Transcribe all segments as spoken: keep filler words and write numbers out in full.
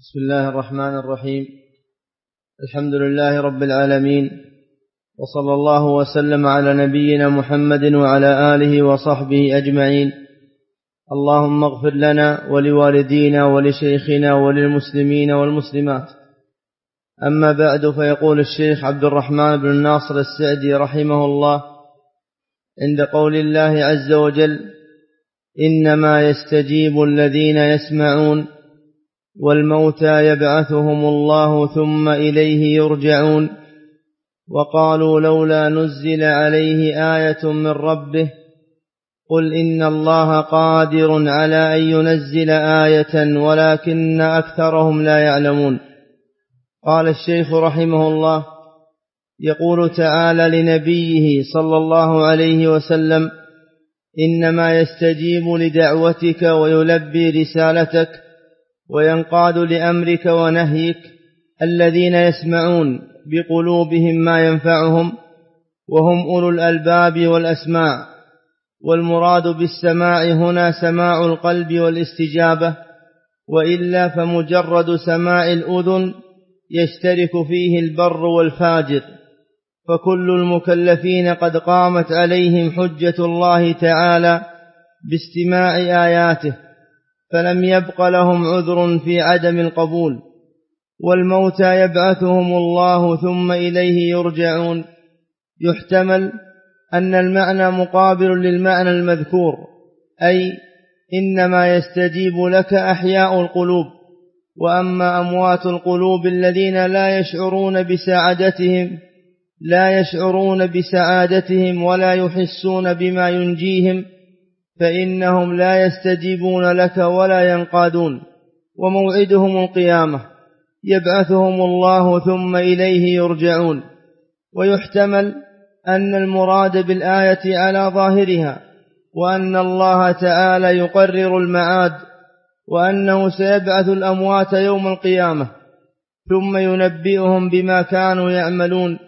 بسم الله الرحمن الرحيم. الحمد لله رب العالمين، وصلى الله وسلم على نبينا محمد وعلى آله وصحبه أجمعين. اللهم اغفر لنا ولوالدينا ولشيخنا وللمسلمين والمسلمات. أما بعد، فيقول الشيخ عبد الرحمن بن ناصر السعدي رحمه الله عند قول الله عز وجل: إنما يستجيب الذين يسمعون والموتى يبعثهم الله ثم إليه يرجعون. وقالوا لولا نزل عليه آية من ربه قل إن الله قادر على أن ينزل آية ولكن أكثرهم لا يعلمون. قال الشيخ رحمه الله: يقول تعالى لنبيه صلى الله عليه وسلم: إنما يستجيب لدعوتك ويلبي رسالتك وينقاد لأمرك ونهيك الذين يسمعون بقلوبهم ما ينفعهم، وهم أولو الألباب والأسماع. والمراد بالسماع هنا سماع القلب والاستجابة، وإلا فمجرد سماع الأذن يشترك فيه البر والفاجر، فكل المكلفين قد قامت عليهم حجة الله تعالى باستماع آياته، فلم يبق لهم عذر في عدم القبول. والموتى يبعثهم الله ثم إليه يرجعون. يحتمل أن المعنى مقابل للمعنى المذكور، أي إنما يستجيب لك أحياء القلوب، وأما أموات القلوب الذين لا يشعرون بسعادتهم لا يشعرون بسعادتهم ولا يحسون بما ينجيهم فإنهم لا يستجيبون لك ولا ينقادون، وموعدهم القيامة يبعثهم الله ثم إليه يرجعون. ويحتمل أن المراد بالآية على ظاهرها، وأن الله تعالى يقرر المعاد، وأنه سيبعث الأموات يوم القيامة ثم ينبئهم بما كانوا يعملون،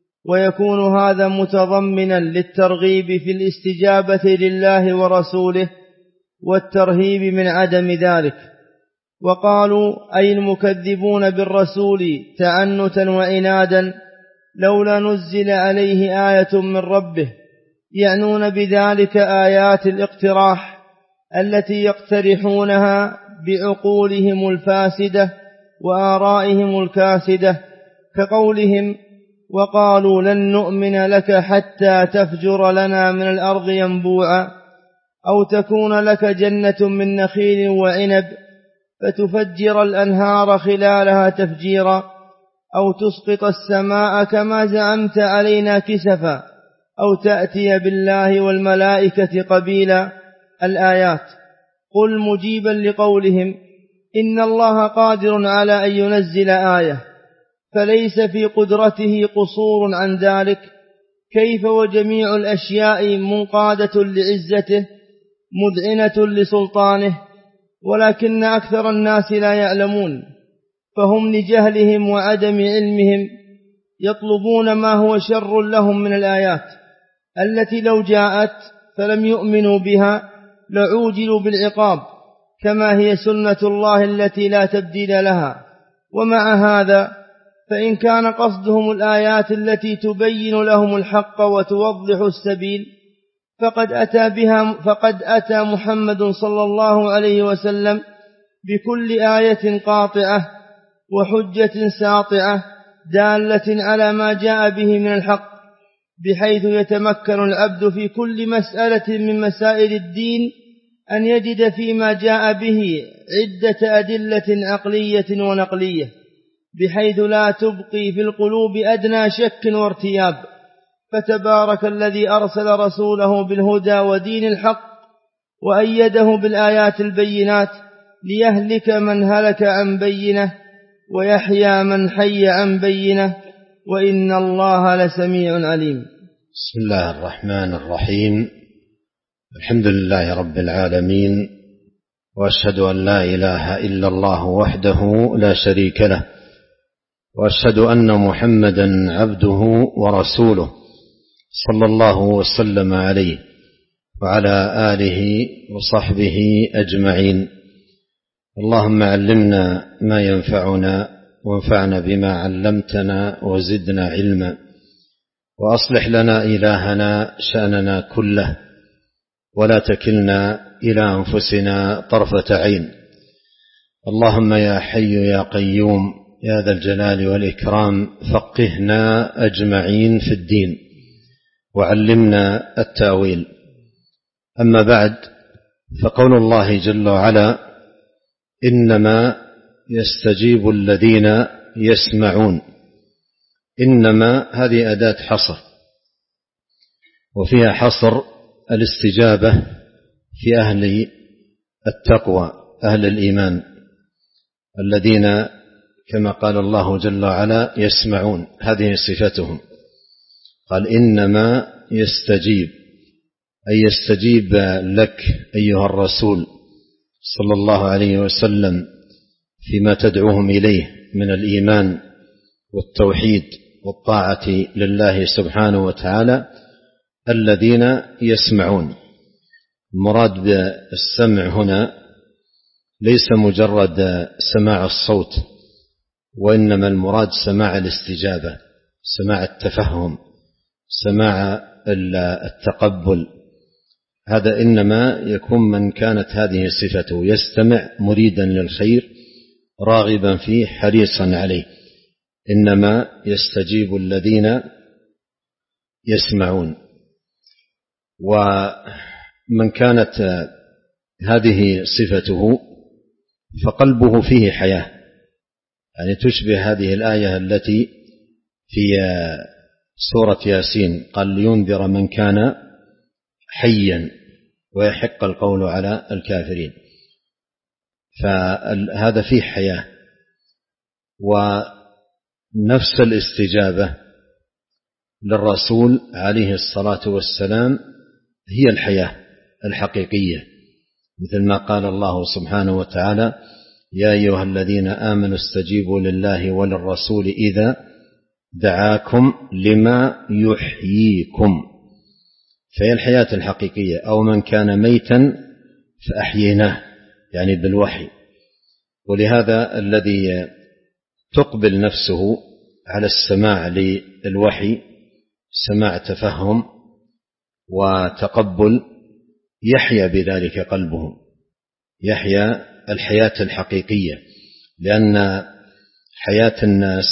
ويكون هذا متضمنا للترغيب في الاستجابة لله ورسوله والترهيب من عدم ذلك. وقالوا أي المكذبون بالرسول تعنتا وعنادا لولا نزل عليه آية من ربه، يعنون بذلك آيات الاقتراح التي يقترحونها بعقولهم الفاسدة وآرائهم الكاسدة، كقولهم: وقالوا لن نؤمن لك حتى تفجر لنا من الأرض ينبوعا، أو تكون لك جنة من نخيل وعنب فتفجر الأنهار خلالها تفجيرا، أو تسقط السماء كما زعمت علينا كسفا، أو تأتي بالله والملائكة قبيلا. الآيات. قل مجيبا لقولهم: إن الله قادر على أن ينزل آية، فليس في قدرته قصور عن ذلك، كيف وجميع الأشياء منقادة لعزته مذعنة لسلطانه، ولكن أكثر الناس لا يعلمون، فهم لجهلهم وعدم علمهم يطلبون ما هو شر لهم من الآيات التي لو جاءت فلم يؤمنوا بها لعوجلوا بالعقاب، كما هي سنة الله التي لا تبديل لها. ومع هذا فإن كان قصدهم الآيات التي تبين لهم الحق وتوضح السبيل فقد أتى بها فقد أتى محمد صلى الله عليه وسلم بكل آية قاطعة وحجة ساطعة دالة على ما جاء به من الحق، بحيث يتمكن العبد في كل مسألة من مسائل الدين أن يجد فيما جاء به عدة أدلة عقلية ونقلية، بحيث لا تبقي في القلوب أدنى شك وارتياب. فتبارك الذي أرسل رسوله بالهدى ودين الحق وأيده بالآيات البينات ليهلك من هلك عن بينه ويحيى من حي عن بينه، وإن الله لسميع عليم. بسم الله الرحمن الرحيم. الحمد لله رب العالمين، وأشهد أن لا إله إلا الله وحده لا شريك له، وأشهد أن محمدا عبده ورسوله صلى الله وسلم عليه وعلى آله وصحبه أجمعين. اللهم علمنا ما ينفعنا وانفعنا بما علمتنا وزدنا علما، وأصلح لنا إلهنا شأننا كله، ولا تكلنا إلى أنفسنا طرفة عين. اللهم يا حي يا قيوم يا ذا الجلال والإكرام، فقهنا أجمعين في الدين وعلمنا التأويل. أما بعد، فقول الله جل وعلا: إنما يستجيب الذين يسمعون. إنما هذه أداة حصر، وفيها حصر الاستجابة في أهل التقوى أهل الإيمان الذين كما قال الله جل وعلا يسمعون، هذه صفتهم. قال: إنما يستجيب، أي يستجيب لك أيها الرسول صلى الله عليه وسلم فيما تدعوهم إليه من الإيمان والتوحيد والطاعة لله سبحانه وتعالى الذين يسمعون. المراد بالسمع هنا ليس مجرد سماع الصوت، وإنما المراد سماع الاستجابة، سماع التفهم، سماع التقبل. هذا إنما يكون من كانت هذه صفته، يستمع مريدا للخير راغبا فيه حريصا عليه. إنما يستجيب الذين يسمعون. ومن كانت هذه صفته فقلبه فيه حياة، يعني تشبه هذه الآية التي في سورة ياسين: قال لينذر من كان حيا ويحق القول على الكافرين. فهذا فيه حياة. ونفس الاستجابة للرسول عليه الصلاة والسلام هي الحياة الحقيقية، مثل ما قال الله سبحانه وتعالى: يا أيها الذين آمنوا استجيبوا لله وللرسول إذا دعاكم لما يحييكم. فهي الحياة الحقيقية. أو من كان ميتا فأحييناه، يعني بالوحي. ولهذا الذي تقبل نفسه على السماع للوحي سماع تفهم وتقبل يحيا بذلك قلبه، يحيا الحياة الحقيقية. لأن حياة الناس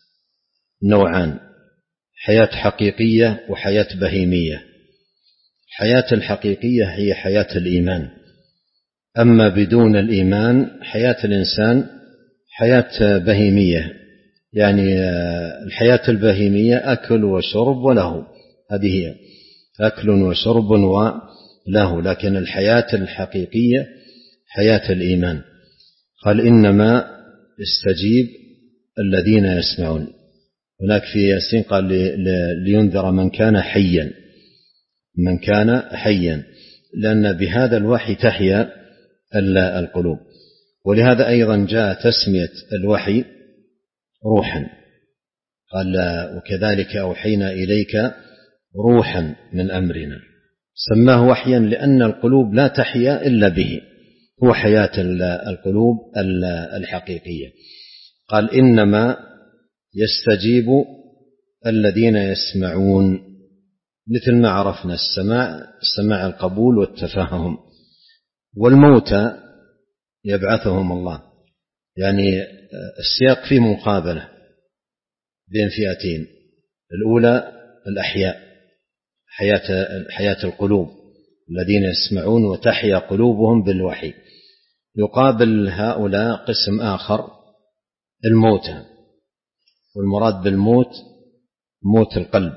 نوعان: حياة حقيقية وحياة بهيمية. الحياة الحقيقية هي حياة الإيمان، أما بدون الإيمان حياة الإنسان حياة بهيمية، يعني الحياة البهيمية أكل وشرب وله، هذه هي أكل وشرب وله. لكن الحياة الحقيقية حياة الإيمان. قال: إنما استجيب الذين يسمعون. هناك في ياسين قال لينذر من كان حيا، من كان حيا، لأن بهذا الوحي تحيا القلوب. ولهذا أيضا جاء تسمية الوحي روحا. قال: وكذلك أوحينا إليك روحا من أمرنا. سماه وحيا لأن القلوب لا تحيا إلا به، هو حياة القلوب الحقيقية. قال: إنما يستجيب الذين يسمعون، مثل ما عرفنا السماع، سماع القبول والتفهم. والموتى يبعثهم الله، يعني السياق فيه مقابلة بين فئتين: الأولى الأحياء، حياة, حياة القلوب، الذين يسمعون وتحيا قلوبهم بالوحي. يقابل هؤلاء قسم آخر الموتى، والمراد بالموت موت القلب.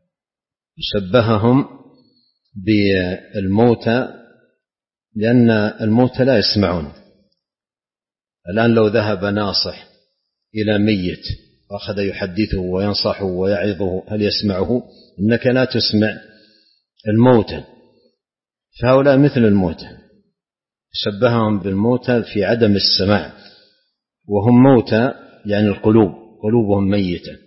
شبههم بالموتى لأن الموتى لا يسمعون. الآن لو ذهب ناصح إلى ميت وأخذ يحدثه وينصحه ويعظه، هل يسمعه؟ إنك لا تسمع الموتى. فهؤلاء مثل الموتى، شبههم بالموتى في عدم السماع، وهم موتى يعني القلوب، قلوبهم ميتة.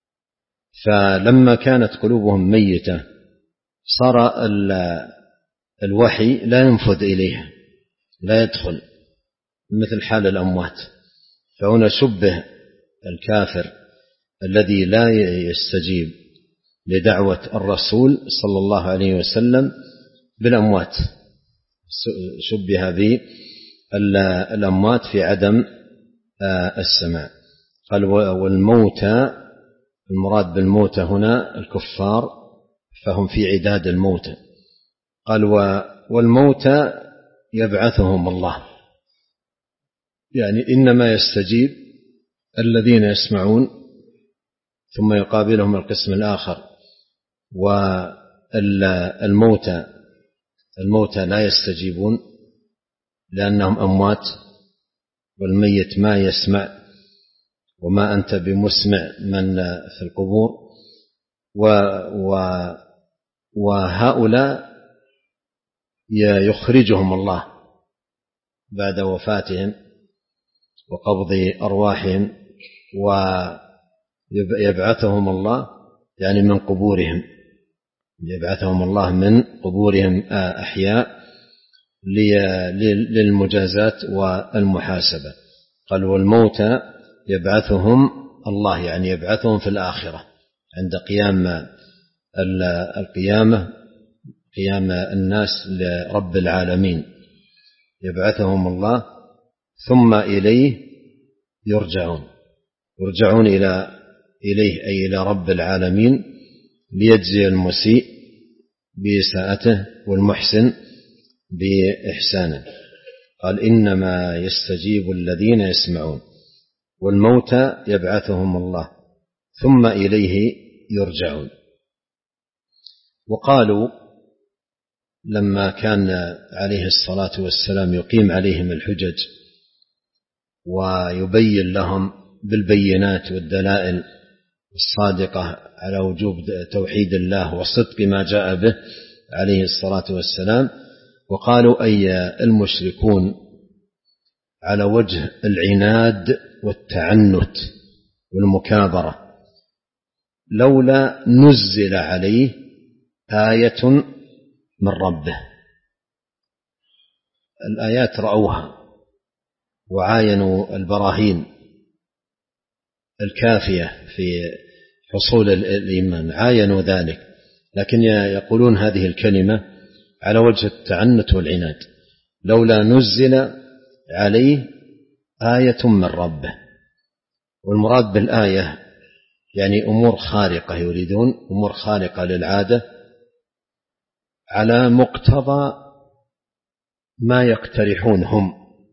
فلما كانت قلوبهم ميتة صار الوحي لا ينفذ إليها، لا يدخل. مثل حال الأموات. فهنا شبه الكافر الذي لا يستجيب لدعوة الرسول صلى الله عليه وسلم بالأموات، شبه بالأموات في عدم السماع. قال والموتى، المراد بالموتى هنا الكفار، فهم في عداد الموتى. قال والموتى يبعثهم الله، يعني إنما يستجيب الذين يسمعون، ثم يقابلهم القسم الآخر. والموتى الموتى لا يستجيبون لأنهم أموات، والميت ما يسمع، وما أنت بمسمع من في القبور. وهؤلاء يخرجهم الله بعد وفاتهم وقبض أرواحهم، ويبعثهم الله يعني من قبورهم، يبعثهم الله من قبورهم أحياء للمجازات والمحاسبة. قال والموتى يبعثهم الله، يعني يبعثهم في الآخرة عند قيام القيامة، قيام الناس لرب العالمين، يبعثهم الله ثم إليه يرجعون، يرجعون إلى إليه أي إلى رب العالمين ليجزي المسيء بإساءته والمحسن بإحسانه. قال إنما يستجيب الذين يسمعون، والموتى يبعثهم الله ثم إليه يرجعون. وقالوا لما كان عليه الصلاة والسلام يقيم عليهم الحجج ويبين لهم بالبينات والدلائل الصادقة على وجوب توحيد الله وصدق ما جاء به عليه الصلاة والسلام، وقالوا أي المشركون على وجه العناد والتعنت والمكابرة لولا نزل عليه آية من ربه. الآيات رأوها وعاينوا البراهين الكافية في حصول الإيمان، عاينوا ذلك، لكن يقولون هذه الكلمة على وجه التعنت والعناد، لولا نزل عليه آية من ربه. والمراد بالآية يعني أمور خارقة، يريدون أمور خارقة للعادة على مقتضى ما يقترحون هم.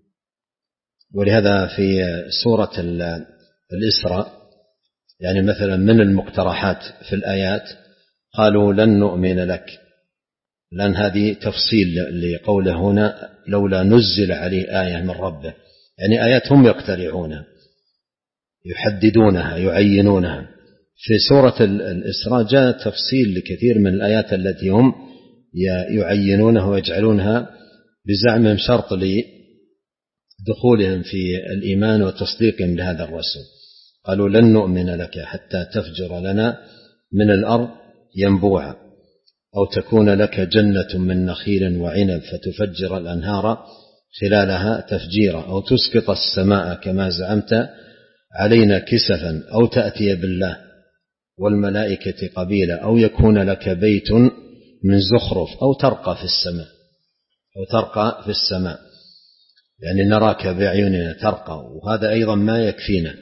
ولهذا في سورة الإسراء يعني مثلا من المقترحات في الآيات قالوا لن نؤمن لك، لأن هذه تفصيل لقوله هنا لولا نزل عليه آية من ربه، يعني آيات هم يقترحونها يحددونها يعينونها. في سورة الإسراء جاء تفصيل لكثير من الآيات التي هم يعينونها ويجعلونها بزعمهم شرط لدخولهم في الإيمان وتصديقهم لهذا الرسول. قالوا لن نؤمن لك حتى تفجر لنا من الأرض ينبوعا، أو تكون لك جنة من نخيل وعنب فتفجر الأنهار خلالها تفجيرا، أو تسقط السماء كما زعمت علينا كسفا، أو تأتي بالله والملائكة قبيلا، أو يكون لك بيت من زخرف، أو ترقى في السماء، أو ترقى في السماء يعني نراك بأعيننا ترقى، وهذا أيضا ما يكفينا،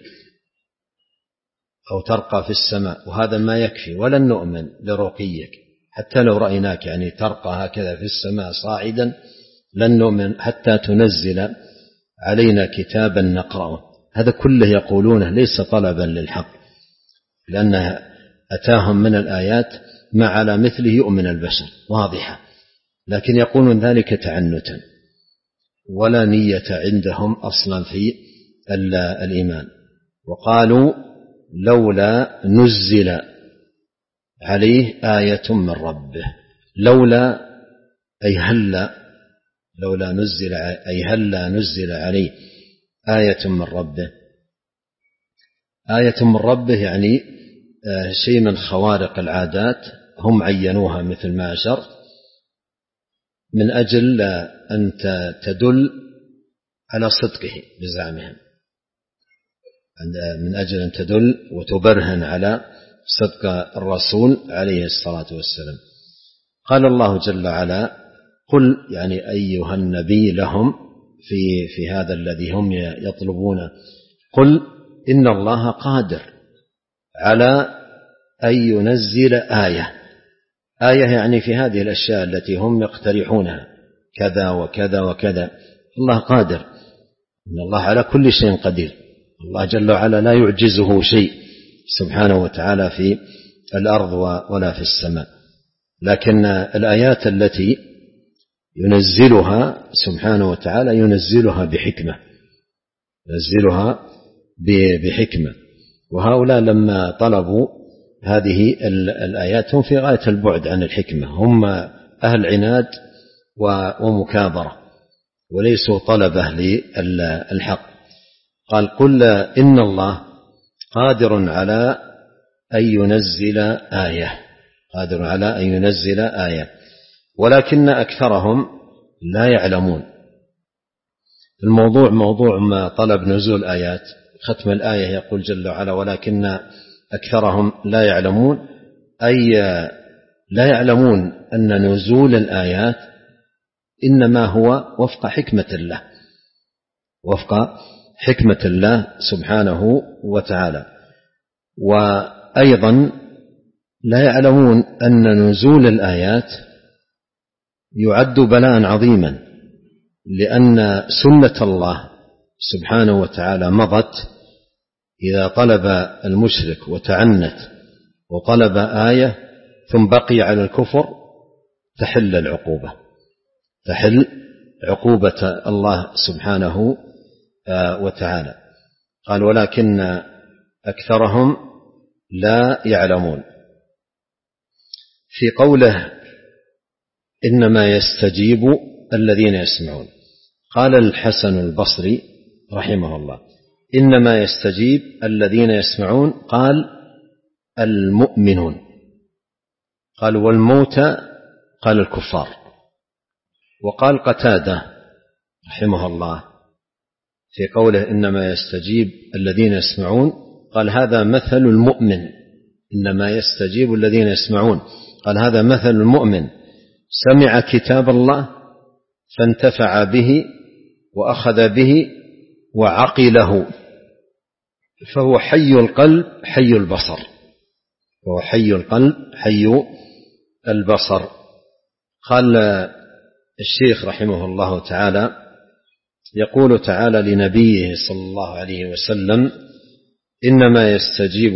أو ترقى في السماء وهذا ما يكفي، ولن نؤمن لرقيك حتى لو رأيناك يعني ترقى هكذا في السماء صاعدا، لن نؤمن حتى تنزل علينا كتابا نقرأه. هذا كله يقولونه ليس طلبا للحق، لأنه أتاهم من الآيات ما على مثله يؤمن البشر واضحة، لكن يقولون ذلك تعنتا ولا نية عندهم أصلا في الإيمان. وقالوا لولا نزل عليه آية من ربه، لولا أي هلا، لولا نزل أي هلا نزل عليه آية من ربه. آية من ربه يعني شيء من خوارق العادات هم عينوها مثل ما أشرت من أجل أن تدل على صدقه بزعمهم، من أجل أن تدل وتبرهن على صدق الرسول عليه الصلاة والسلام. قال الله جل وعلا: قل، يعني أيها النبي لهم في في هذا الذي هم يطلبون، قل إن الله قادر على أن ينزل آية. آية يعني في هذه الأشياء التي هم يقترحونها كذا وكذا وكذا، الله قادر، إن الله على كل شيء قدير. الله جل وعلا لا يعجزه شيء سبحانه وتعالى في الأرض ولا في السماء. لكن الآيات التي ينزلها سبحانه وتعالى ينزلها بحكمة، ينزلها بحكمة. وهؤلاء لما طلبوا هذه الآيات هم في غاية البعد عن الحكمة، هم أهل عناد ومكابرة وليسوا طلبة للحق. قال: قل إن الله قادر على أن ينزل آية، قادر على أن ينزل آية، ولكن أكثرهم لا يعلمون. الموضوع موضوع ما طلب نزول آيات، ختم الآية يقول جل وعلا: ولكن أكثرهم لا يعلمون، أي لا يعلمون أن نزول الآيات إنما هو وفق حكمة الله، وفق حكمة الله سبحانه وتعالى. وأيضا لا يعلمون أن نزول الآيات يعد بلاء عظيما، لأن سنة الله سبحانه وتعالى مضت: إذا طلب المشرك وتعنت وطلب آية ثم بقي على الكفر تحل العقوبة، تحل عقوبة الله سبحانه وتعالى. قال: ولكن أكثرهم لا يعلمون. في قوله: إنما يستجيب الذين يسمعون، قال الحسن البصري رحمه الله: إنما يستجيب الذين يسمعون، قال المؤمنون، قال والموتى، قال الكفار. وقال قتادة رحمه الله في قوله: إنما يستجيب الذين يسمعون، قال: هذا مثل المؤمن. إنما يستجيب الذين يسمعون، قال: هذا مثل المؤمن سمع كتاب الله فانتفع به وأخذ به وعقله، فهو حي القلب حي البصر، فهو حي القلب حي البصر. قال الشيخ رحمه الله تعالى: يقول تعالى لنبيه صلى الله عليه وسلم: إنما يستجيب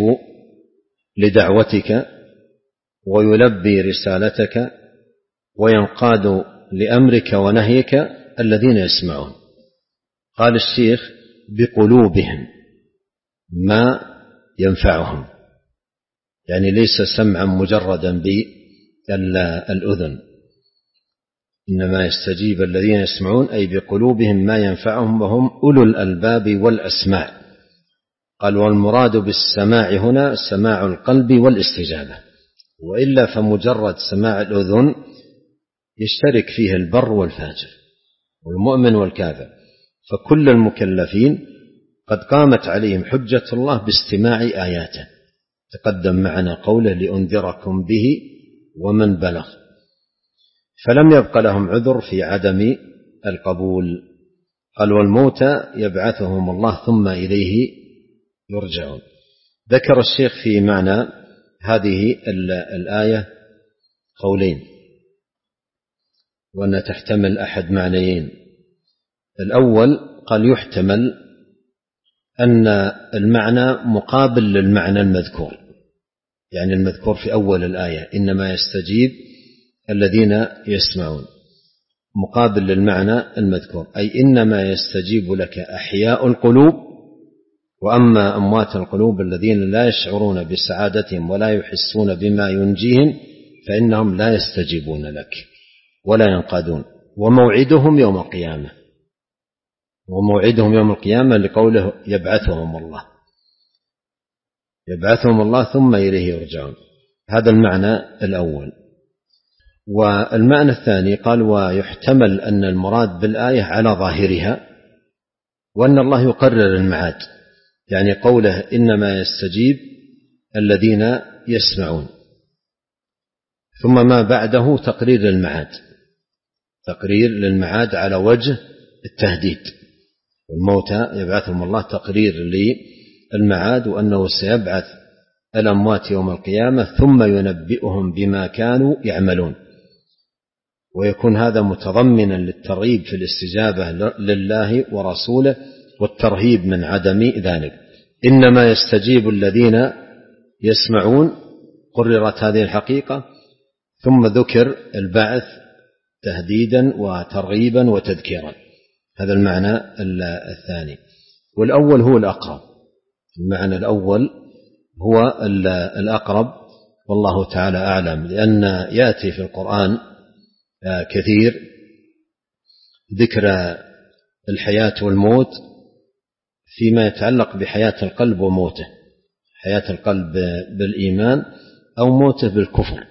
لدعوتك ويلبي رسالتك وينقاد لأمرك ونهيك الذين يسمعون. قال الشيخ: بقلوبهم ما ينفعهم، يعني ليس سمعا مجردا بالأذن. إنما يستجيب الذين يسمعون أي بقلوبهم ما ينفعهم، وهم أولو الألباب والأسماع. قال: والمراد بالسماع هنا سماع القلب والاستجابة، وإلا فمجرد سماع الأذن يشترك فيه البر والفاجر والمؤمن والكافر، فكل المكلفين قد قامت عليهم حجة الله باستماع آياته. تقدم معنا قوله: لأنذركم به ومن بلغ، فلم يبق لهم عذر في عدم القبول. قال: والموتى يبعثهم الله ثم إليه يرجعون. ذكر الشيخ في معنى هذه الآية قولين، وأنها تحتمل أحد معنيين. الأول قال: يحتمل أن المعنى مقابل للمعنى المذكور، يعني المذكور في أول الآية إنما يستجيب الذين يسمعون، مقابل للمعنى المذكور، أي إنما يستجيب لك أحياء القلوب، وأما أموات القلوب الذين لا يشعرون بسعادتهم ولا يحسون بما ينجيهم فإنهم لا يستجيبون لك ولا ينقادون. وموعدهم يوم القيامة، وموعدهم يوم القيامة لقوله: يبعثهم الله، يبعثهم الله ثم إليه يرجعون. هذا المعنى الأول. والمعنى الثاني قال: ويحتمل أن المراد بالآية على ظاهرها وأن الله يقرر المعاد، يعني قوله إنما يستجيب الذين يسمعون، ثم ما بعده تقرير للمعاد، تقرير للمعاد على وجه التهديد، والموتى يبعثهم الله تقرير للمعاد، وأنه سيبعث الأموات يوم القيامة ثم ينبئهم بما كانوا يعملون، ويكون هذا متضمنا للترغيب في الاستجابة لله ورسوله والترهيب من عدم ذلك. إنما يستجيب الذين يسمعون، قررت هذه الحقيقة، ثم ذكر البعث تهديدا وترغيبا وتذكيرا، هذا المعنى الثاني. والأول هو الأقرب، المعنى الأول هو الأقرب، والله تعالى أعلم، لأن يأتي في القرآن كثير ذكر الحياة والموت فيما يتعلق بحياة القلب وموته، حياة القلب بالإيمان أو موته بالكفر،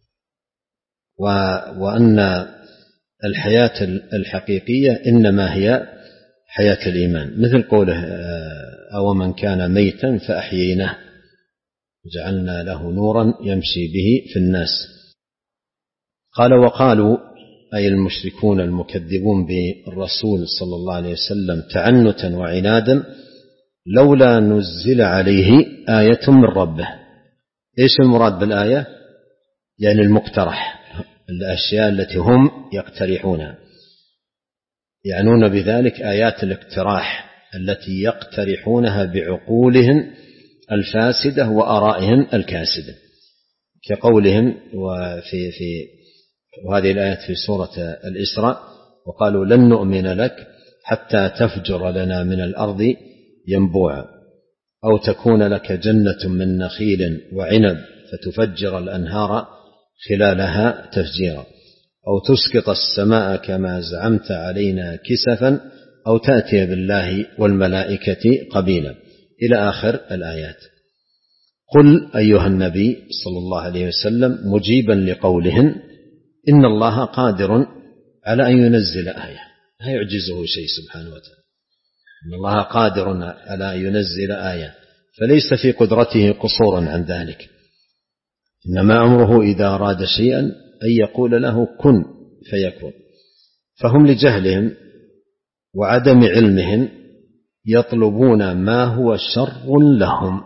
وأن الحياة الحقيقية إنما هي حياة الإيمان، مثل قوله أو من كان ميتا فأحييناه جعلنا له نورا يمشي به في الناس. قال وقالوا أي المشركون المكذبون بالرسول صلى الله عليه وسلم تعنتا وعنادا لولا نزل عليه آية من ربه. إيش المراد بالآية؟ يعني المقترح، الأشياء التي هم يقترحونها، يعنون بذلك آيات الاقتراح التي يقترحونها بعقولهم الفاسدة وآرائهم الكاسدة، كقولهم وفي في وهذه الآيات في سورة الإسراء وقالوا لن نؤمن لك حتى تفجر لنا من الأرض ينبوعا أو تكون لك جنة من نخيل وعنب فتفجر الأنهار خلالها تفجيرا أو تسقط السماء كما زعمت علينا كسفا أو تأتي بالله والملائكة قبيلا إلى آخر الآيات. قل أيها النبي صلى الله عليه وسلم مجيبا لقولهن إن الله قادر على أن ينزل آية، لا يعجزه شيء سبحانه وتعالى، إن الله قادر على أن ينزل آية، فليس في قدرته قصور عن ذلك، إنما أمره إذا أراد شيئا أن يقول له كن فيكون. فهم لجهلهم وعدم علمهم يطلبون ما هو شر لهم.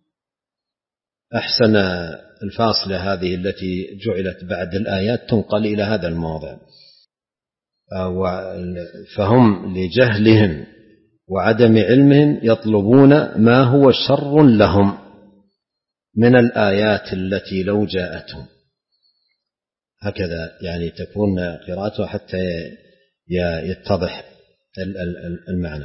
أحسن الفاصلة هذه التي جعلت بعد الآيات تنقل إلى هذا الموضع. فهم لجهلهم وعدم علمهم يطلبون ما هو شر لهم من الآيات التي لو جاءتهم، هكذا يعني تكون قراءته حتى يتضح المعنى.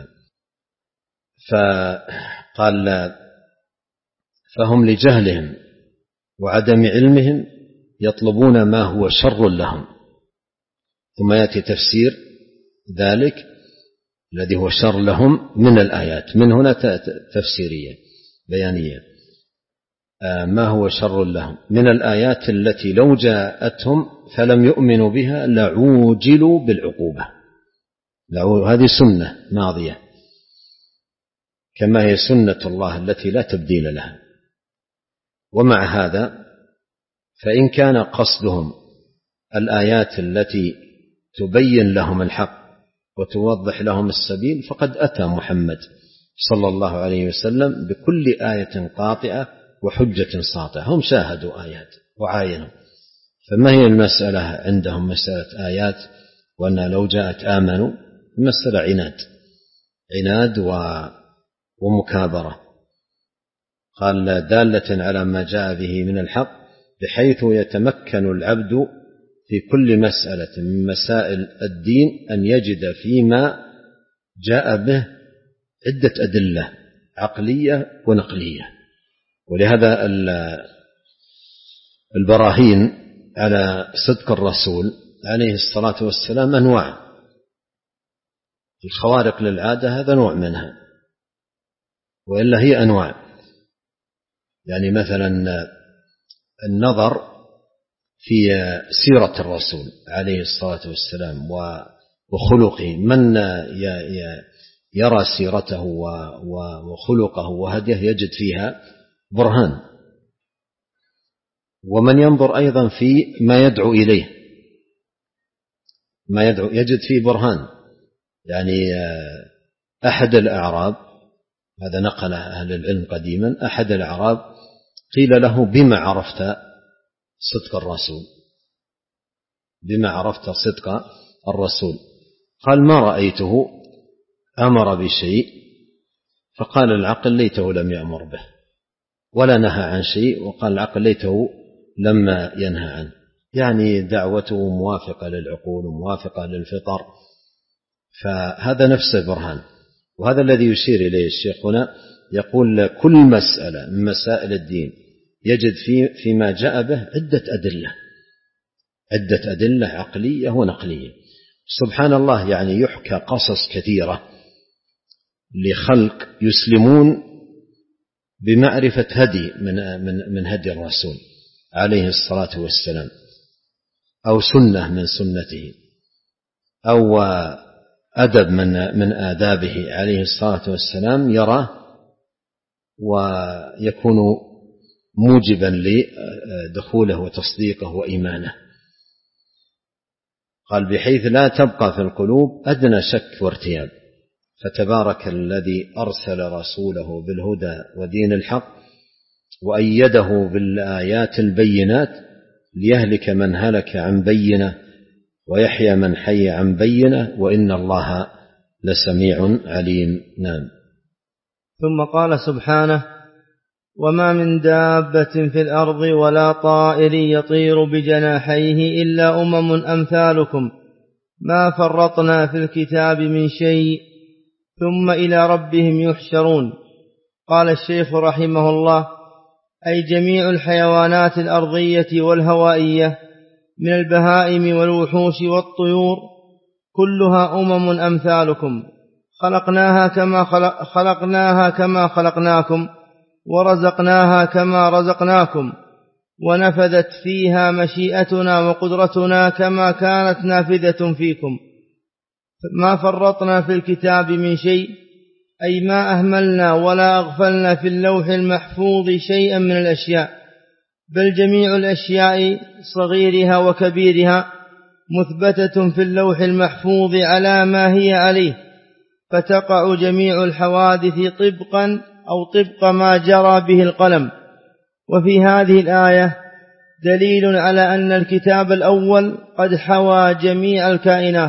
فقال فهم لجهلهم وعدم علمهم يطلبون ما هو شر لهم، ثم يأتي تفسير ذلك الذي هو شر لهم من الآيات، من هنا تفسيرية بيانية، ما هو شر لهم من الآيات التي لو جاءتهم فلم يؤمنوا بها لعوجلوا بالعقوبة. هذه سنة ماضية كما هي سنة الله التي لا تبديل لها. ومع هذا فإن كان قصدهم الآيات التي تبين لهم الحق وتوضح لهم السبيل فقد أتى محمد صلى الله عليه وسلم بكل آية قاطعة وحجة ساطعة. هم شاهدوا آيات وعاينوا، فما هي المسألة عندهم مسألة آيات وأن لو جاءت آمنوا؟ مسألة عناد عناد ومكابرة. قال دالة على ما جاء به من الحق بحيث يتمكن العبد في كل مسألة من مسائل الدين أن يجد فيما جاء به عدة أدلة عقلية ونقلية. ولهذا البراهين على صدق الرسول عليه الصلاة والسلام أنواع. الخوارق للعادة هذا نوع منها، وإلا هي أنواع. يعني مثلا النظر في سيرة الرسول عليه الصلاة والسلام وخلقه، من يرى سيرته وخلقه وهديه يجد فيها برهان. ومن ينظر أيضا في ما يدعو إليه ما يدعو يجد فيه برهان. يعني أحد الأعراب، هذا نقل أهل العلم قديما، أحد الأعراب قيل له: بما عرفت صدق الرسول؟ بما عرفت صدق الرسول؟ قال: ما رأيته أمر بشيء فقال العقل ليته لم يأمر به، ولا نهى عن شيء وقال العقل ليته لما ينهى عنه. يعني دعوته موافقة للعقول وموافقة للفطر، فهذا نفس البرهان. وهذا الذي يشير إليه الشيخ هنا، يقول: كل مسألة من مسائل الدين يجد في فيما جاء به عدة أدلة عدة أدلة عقلية ونقلية. سبحان الله، يعني يحكى قصص كثيرة لخلق يسلمون بمعرفة هدي من من من هدي الرسول عليه الصلاة والسلام، أو سنة من سنته، أو أدب من من آدابه عليه الصلاة والسلام، يرى ويكون موجبا لدخوله وتصديقه وإيمانه. قال: بحيث لا تبقى في القلوب أدنى شك وارتياب. فتبارك الذي أرسل رسوله بالهدى ودين الحق وأيده بالآيات البينات ليهلك من هلك عن بينة ويحيى من حي عن بينة وإن الله لسميع عليم. نعم. ثم قال سبحانه: وما من دابة في الأرض ولا طائر يطير بجناحيه إلا أمم أمثالكم ما فرطنا في الكتاب من شيء ثم إلى ربهم يحشرون. قال الشيخ رحمه الله: أي جميع الحيوانات الأرضية والهوائية من البهائم والوحوش والطيور كلها أمم أمثالكم خلقناها كما خلق خلقناها كما خلقناكم ورزقناها كما رزقناكم ونفذت فيها مشيئتنا وقدرتنا كما كانت نافذة فيكم. ما فرطنا في الكتاب من شيء، أي ما أهملنا ولا أغفلنا في اللوح المحفوظ شيئا من الأشياء، بل جميع الأشياء صغيرها وكبيرها مثبتة في اللوح المحفوظ على ما هي عليه، فتقع جميع الحوادث طبقا أو طبق ما جرى به القلم. وفي هذه الآية دليل على أن الكتاب الأول قد حوى جميع الكائنات،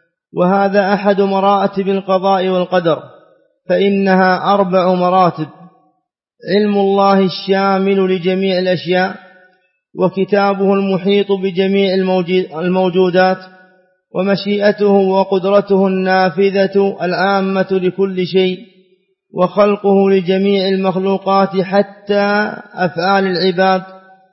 وهذا أحد مراتب القضاء والقدر، فإنها أربع مراتب: علم الله الشامل لجميع الأشياء، وكتابه المحيط بجميع الموجودات، ومشيئته وقدرته النافذة العامة لكل شيء، وخلقه لجميع المخلوقات حتى أفعال العباد.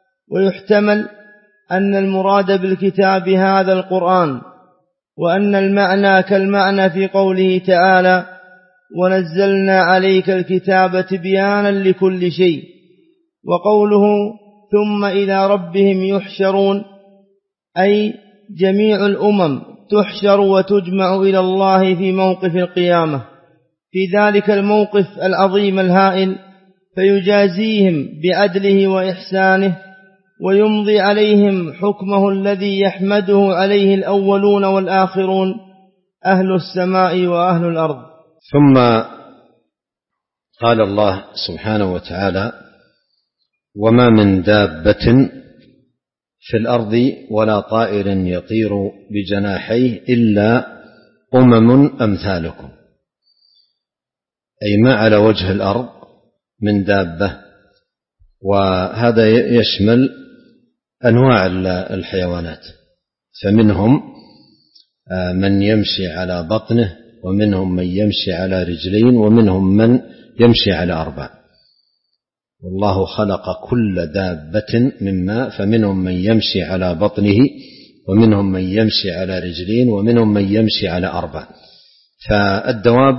ويحتمل أن المراد بالكتاب هذا القرآن، وأن المعنى كالمعنى في قوله تعالى: ونزلنا عليك الكتاب تبيانا لكل شيء. وقوله ثم إلى ربهم يحشرون، أي جميع الأمم تحشر وتجمع إلى الله في موقف القيامة، في ذلك الموقف العظيم الهائل، فيجازيهم بعدله وإحسانه ويمضي عليهم حكمه الذي يحمده عليه الأولون والآخرون، أهل السماء وأهل الأرض. ثم قال الله سبحانه وتعالى: وما من دابة في الأرض ولا طائر يطير بجناحيه إلا أمم أمثالكم، أي ما على وجه الأرض من دابة. وهذا يشمل أنواع الحيوانات، فمنهم من يمشي على بطنه، ومنهم من يمشي على رجلين، ومنهم من يمشي على أربع. والله خلق كل دابة من ماء، فمنهم من يمشي على بطنه، ومنهم من يمشي على رجلين، ومنهم من يمشي على أربع. فالدواب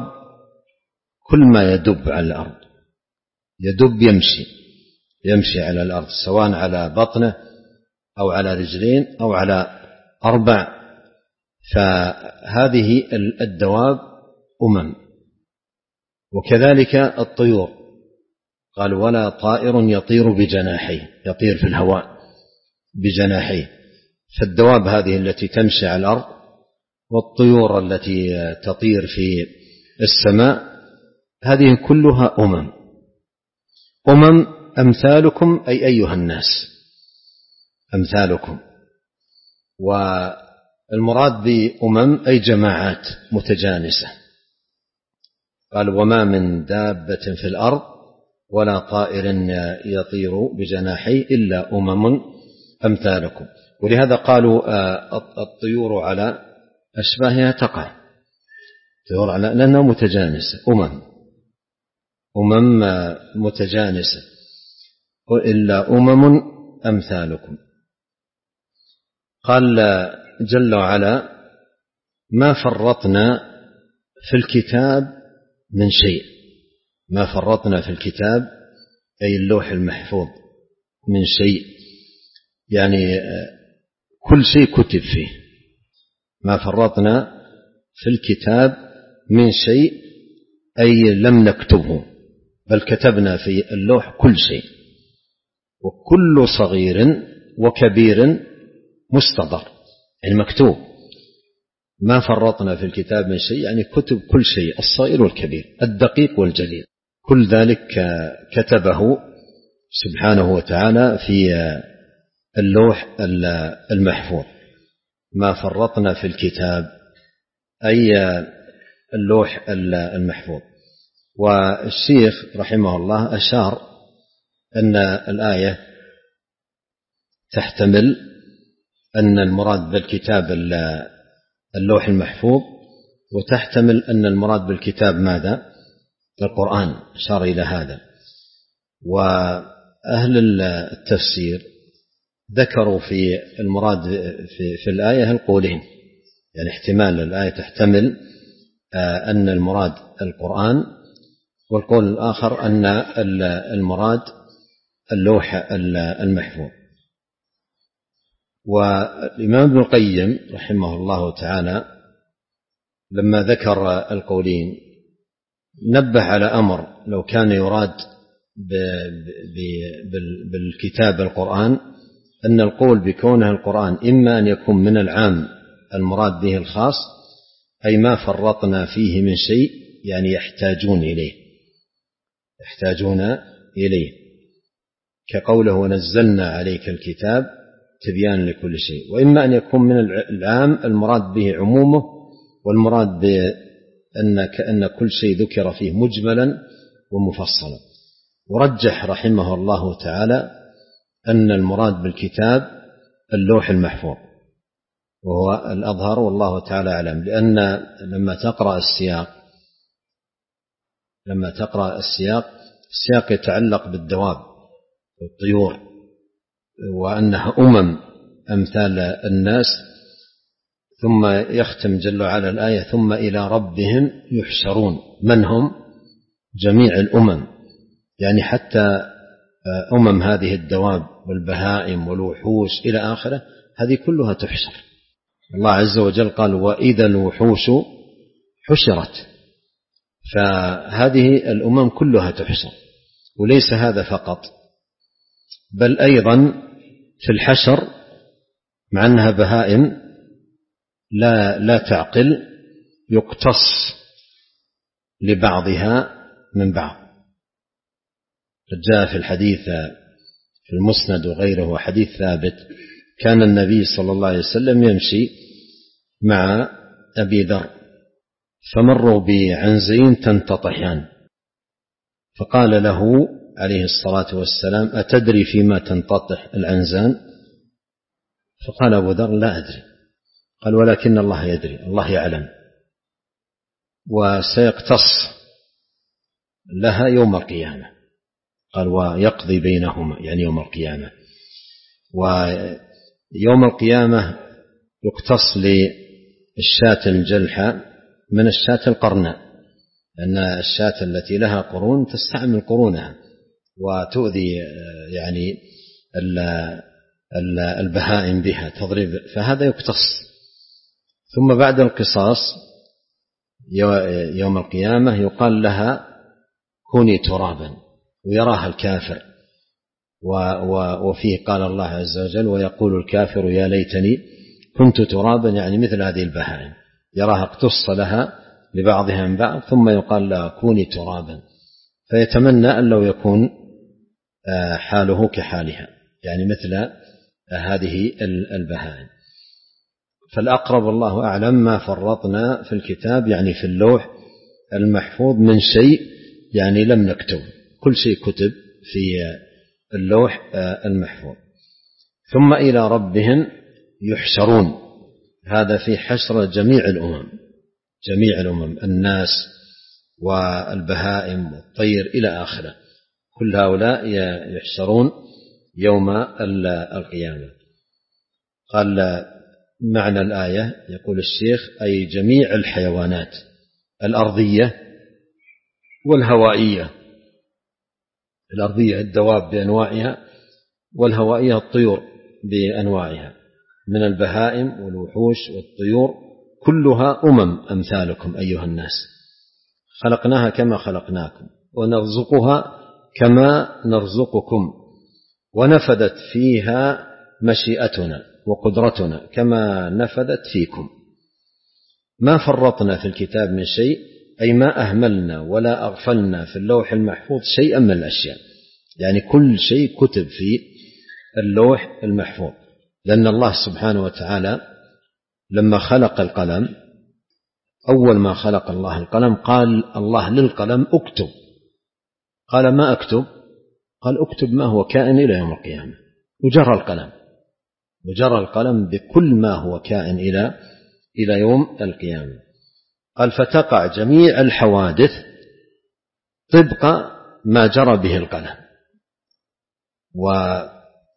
كل ما يدب على الأرض، يدب يمشي يمشي على الأرض، سواء على بطنه أو على رجلين أو على أربع. فهذه الدواب أمم، وكذلك الطيور، قال ولا طائر يطير بجناحيه، يطير في الهواء بجناحيه. فالدواب هذه التي تمشي على الأرض والطيور التي تطير في السماء هذه كلها أمم أمم أمثالكم، أي أيها الناس أمثالكم. والمراد بأمم أي جماعات متجانسة. قال وما من دابة في الأرض ولا طائر يطير بجناحيه إلا أمم أمثالكم. ولهذا قالوا الطيور على أشباهها تقع، الطيور على لأنها متجانسة، أمم أمم متجانسة، إلا أمم أمثالكم. قال جل وعلا ما فرطنا في الكتاب من شيء، ما فرطنا في الكتاب أي اللوح المحفوظ من شيء، يعني كل شيء كتب فيه. ما فرطنا في الكتاب من شيء أي لم نكتبه، بل كتبنا في اللوح كل شيء، وكل صغير وكبير مستضر، يعني مكتوب. ما فرطنا في الكتاب من شيء يعني كتب كل شيء، الصغير والكبير، الدقيق والجليل، كل ذلك كتبه سبحانه وتعالى في اللوح المحفوظ. ما فرطنا في الكتاب أي اللوح المحفوظ. والشيخ رحمه الله أشار أن الآية تحتمل أن المراد بالكتاب اللوح المحفوظ، وتحتمل أن المراد بالكتاب ماذا؟ القرآن، أشار إلى هذا. وأهل التفسير ذكروا في المراد في, في الآية القولين، يعني احتمال الآية تحتمل أن المراد القرآن، والقول الآخر أن المراد اللوح المحفوظ. والإمام ابن القيم رحمه الله تعالى لما ذكر القولين نبه على أمر، لو كان يراد بالكتاب القرآن أن القول بكونه القرآن إما أن يكون من العام المراد به الخاص، أي ما فرطنا فيه من شيء، يعني يحتاجون إليه يحتاجون إليه كقوله ونزلنا عليك الكتاب تبيان لكل شيء. وإما أن يكون من العام المراد به عمومه، والمراد بأن كأن كل شيء ذكر فيه مجملا ومفصلا. ورجح رحمه الله تعالى أن المراد بالكتاب اللوح المحفوظ، وهو الأظهر والله تعالى أعلم. لأن لما تقرأ السياق لما تقرأ السياق السياق يتعلق بالدواب والطيور، وأنها أمم أمثال الناس، ثم يختم جل وعلا الآية ثم إلى ربهم يحشرون. من هم؟ جميع الأمم، يعني حتى أمم هذه الدواب والبهائم والوحوش إلى آخره، هذه كلها تحشر. الله عز وجل قال وإذا الوحوش حشرت، فهذه الأمم كلها تحشر. وليس هذا فقط، بل أيضا في الحشر مع أنها بهائم لا, لا تعقل يقتص لبعضها من بعض. جاء في الحديث في المسند وغيره حديث ثابت، كان النبي صلى الله عليه وسلم يمشي مع أبي ذر فمروا بعنزين تنتطحان، فقال له عليه الصلاة والسلام أتدري فيما تنتطح العنزان؟ فقال أبو ذر لا أدري. قال ولكن الله يدري، الله يعلم، وسيقتص لها يوم القيامة. قال ويقضي بينهما، يعني يوم القيامة. ويوم القيامة يقتص للشاة الجلحة من الشاة القرناء، لأن الشاة التي لها قرون تستعمل قرونها وتؤذي يعني البهائم بها تضرب، فهذا يقتص. ثم بعد القصاص يوم القيامة يقال لها كوني ترابا، ويراها الكافر. وفيه قال الله عز وجل ويقول الكافر يا ليتني كنت ترابا، يعني مثل هذه البهائم، يراها اقتص لها لبعضها من بعض ثم يقال لها كوني ترابا، فيتمنى أن لو يكون حاله كحالها، يعني مثل هذه البهائم. فالأقرب الله أعلم ما فرطنا في الكتاب، يعني في اللوح المحفوظ من شيء، يعني لم نكتب، كل شيء كتب في اللوح المحفوظ. ثم إلى ربهم يحشرون، هذا في حشر جميع الأمم، جميع الأمم، الناس والبهائم والطير إلى آخره، كل هؤلاء يحشرون يوم القيامة. قال معنى الآية يقول الشيخ أي جميع الحيوانات الأرضية والهوائية، الأرضية الدواب بأنواعها، والهوائية الطيور بأنواعها، من البهائم والوحوش والطيور، كلها أمم أمثالكم أيها الناس، خلقناها كما خلقناكم ونرزقها كما نرزقكم، ونفدت فيها مشيئتنا وقدرتنا كما نفدت فيكم، ما فرطنا في الكتاب من شيء، أي ما أهملنا ولا أغفلنا في اللوح المحفوظ شيئا من الأشياء، يعني كل شيء كتب في اللوح المحفوظ. لأن الله سبحانه وتعالى لما خلق القلم، أول ما خلق الله القلم قال الله للقلم اكتب، قال ما أكتب؟ قال اكتب ما هو كائن إلى يوم القيامة، وجرى القلم، وجرى القلم بكل ما هو كائن إلى إلى يوم القيامة. قال فتقع جميع الحوادث طبق ما جرى به القلم. وهذا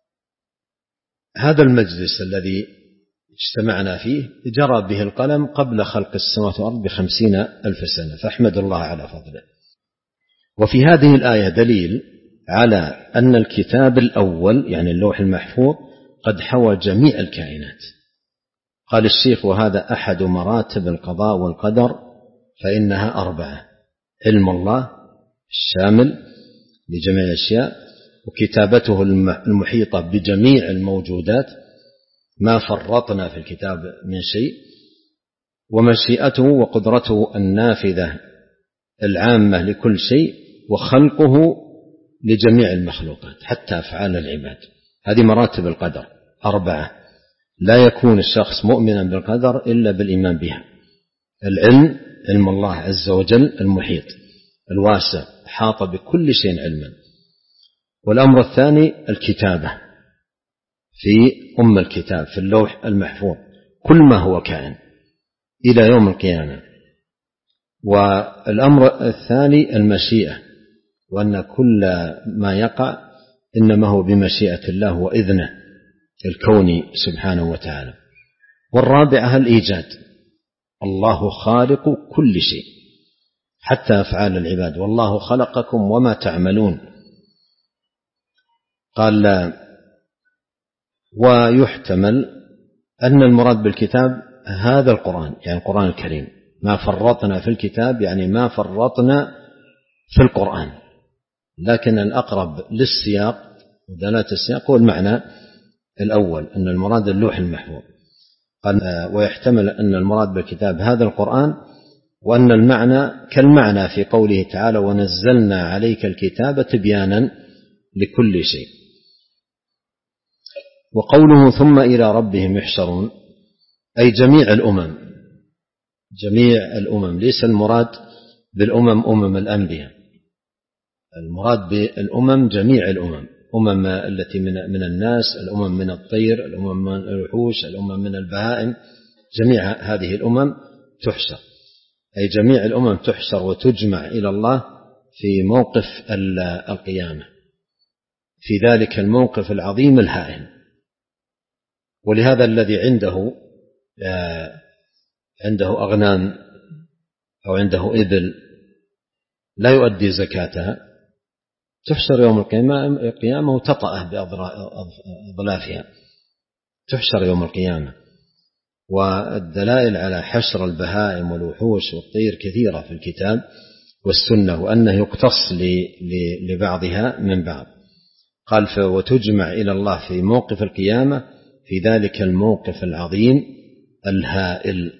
المجلس الذي اجتمعنا فيه جرى به القلم قبل خلق السماوات والأرض بخمسين ألف سنة، فأحمد الله على فضله. وفي هذه الآية دليل على أن الكتاب الأول يعني اللوح المحفوظ قد حوى جميع الكائنات. قال الشيخ وهذا أحد مراتب القضاء والقدر، فإنها أربعة: علم الله الشامل لجميع الأشياء، وكتابته المحيطة بجميع الموجودات ما فرطنا في الكتاب من شيء، ومشيئته وقدرته النافذة العامة لكل شيء، وخلقه لجميع المخلوقات حتى أفعال العباد. هذه مراتب القدر أربعة، لا يكون الشخص مؤمنا بالقدر إلا بالإيمان بها: العلم، علم الله عز وجل المحيط الواسع، حاط بكل شيء علما. والأمر الثاني الكتابة في أم الكتاب في اللوح المحفوظ كل ما هو كائن إلى يوم القيامة. والأمر الثاني المشيئة، وأن كل ما يقع إنما هو بمشيئة الله وإذنه الكوني سبحانه وتعالى. والرابعة الإيجاد، الله خالق كل شيء حتى أفعال العباد، والله خلقكم وما تعملون. قال ويحتمل أن المراد بالكتاب هذا القرآن، يعني القرآن الكريم، ما فرطنا في الكتاب يعني ما فرطنا في القرآن، لكن الأقرب للسياق ودلالة السياق هو المعنى الأول، أن المراد اللوح المحفوظ. قال ويحتمل أن المراد بالكتاب هذا القرآن، وأن المعنى كالمعنى في قوله تعالى ونزلنا عليك الكتاب تبيانا لكل شيء. وقوله ثم إلى ربهم يحشرون أي جميع الأمم، جميع الأمم، ليس المراد بالأمم أمم الأنبياء، المراد بالأمم جميع الأمم، أمم التي من من الناس، الأمم من الطير، الأمم من الوحوش، الأمم من البهائم، جميع هذه الأمم تحشر، أي جميع الأمم تحشر وتجمع إلى الله في موقف القيامة، في ذلك الموقف العظيم الهائل. ولهذا الذي عنده عنده أغنام أو عنده إبل لا يؤدي زكاتها تحشر يوم القيامة وتطأه بأضلافها، تحشر يوم القيامة. والدلائل على حشر البهائم والوحوش والطير كثيرة في الكتاب، والسنة، وأنه يقتص لبعضها من بعض. قال وتجمع إلى الله في موقف القيامة في ذلك الموقف العظيم الهائل،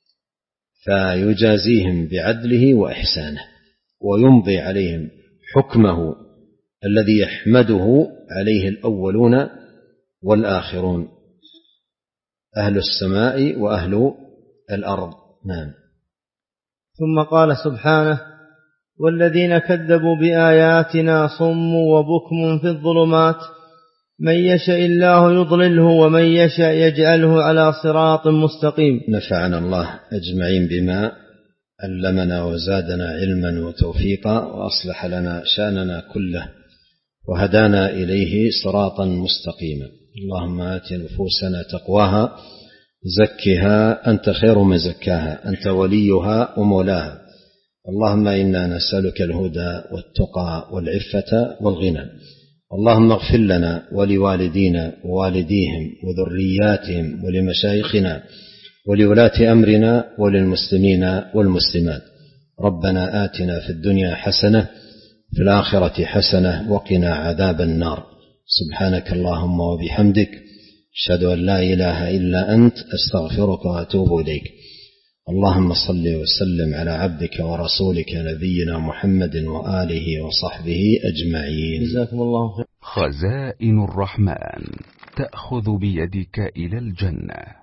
فيجازيهم بعدله وإحسانه ويمضي عليهم حكمه الذي يحمده عليه الأولون والآخرون، أهل السماء وأهل الأرض. نعم. ثم قال سبحانه: والذين كذبوا بآياتنا صم وبكم في الظلمات من يشاء الله يضلله ومن يشاء يجعله على صراط مستقيم. نفعنا الله أجمعين بما علمنا وزادنا علما وتوفيقا، وأصلح لنا شأننا كله وهدانا إليه صراطا مستقيما. اللهم آت نفوسنا تقواها زكها أنت خير من زكاها أنت وليها ومولاها. اللهم إنا نسألك الهدى والتقى والعفة والغنى. اللهم اغفر لنا ولوالدينا ووالديهم وذرياتهم ولمشايخنا ولولاة أمرنا وللمسلمين والمسلمات. ربنا آتنا في الدنيا حسنة في الآخرة حسنة وقنا عذاب النار. سبحانك اللهم وبحمدك أشهد أن لا إله إلا أنت أستغفرك وأتوب إليك. اللهم صل وسلم على عبدك ورسولك نبينا محمد وآله وصحبه أجمعين. جزاكم الله خير. خزائن الرحمن تأخذ بيدك إلى الجنة.